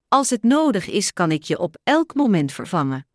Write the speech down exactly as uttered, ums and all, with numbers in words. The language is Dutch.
Als het nodig is, kan ik je op elk moment vervangen.